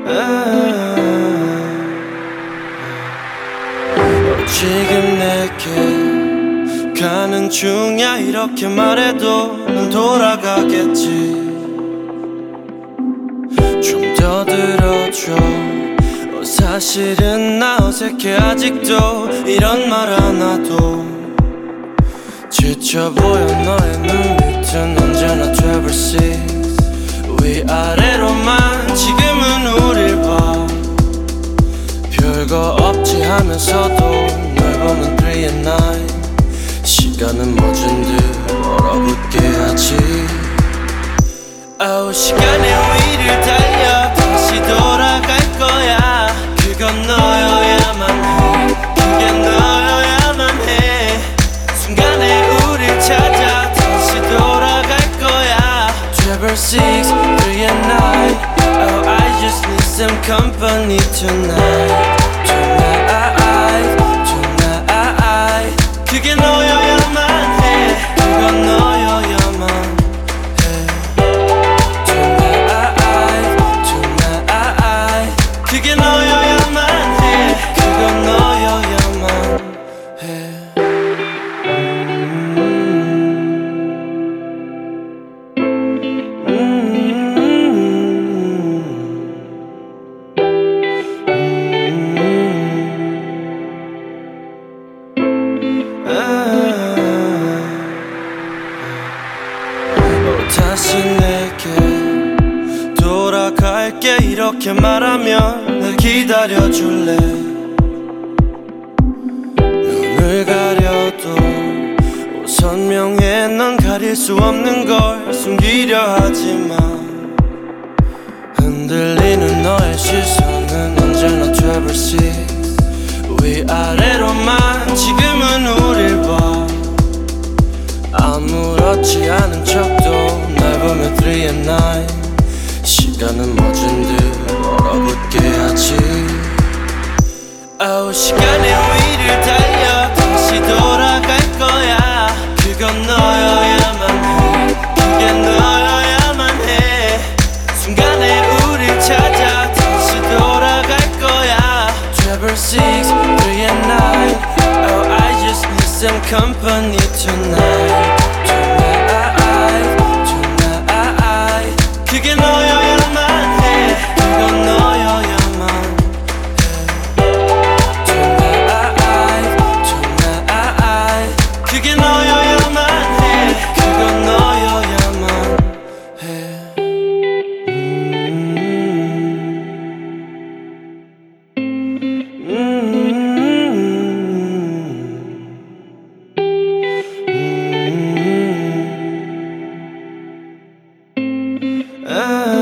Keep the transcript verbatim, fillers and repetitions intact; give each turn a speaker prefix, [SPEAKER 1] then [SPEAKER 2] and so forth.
[SPEAKER 1] 지금 내게 가는 중이야 이렇게 말해도 넌 돌아가겠지. 좀 더 들어줘. 어, 사실은 나 어색해 아직도 이런 말 하나도. 지쳐 보여 너의 눈빛은 언제나 트래블 식스 위아래로만 지금은 우릴 봐. 별거 없지 하면서도 널 보면 three and nine. 시간은 멎은 듯 얼어붙게 하지. 아우 시간의 위를 달려 다시 돌아갈 거야. 그건 너여야만 해. 그게 너여야만 해. 순간에 우릴 찾아 다시 돌아갈 거야. Travel six, three and nine. Oh I just need some company tonight. Tonight, tonight. 그게 너여야만 해. 그건 너여야만 해. Tonight, tonight. 그게 너여야만 해. 그건 너여야만 해. 다시 내게 돌아갈게 이렇게 말하면 날 기다려줄래. 눈을 가려도 오, 선명해. 넌 가릴 수 없는 걸 숨기려 하지만 흔들리는 너의 시선은 언제나 트래블 식스 위아래로만 지금은 우릴 봐. 아무렇지 않은 척도 날 보면 three and nine. 시간은 멎은 듯 얼어붙게 하지. 아우 시간의 위를 달려 다시 돌아갈 거야. 그건 너여야만 해. 그게 너여야만 해. 순간에 우릴 찾아 다시 돌아갈 거야. Travel six, three and nine. Oh I just need some company tonight. 그게 너여야만 해. 그건 너여야만 해. Tonight, tonight. 그게 너여야만 해. 그건 너여야만 해. 음, 음, 음, 아.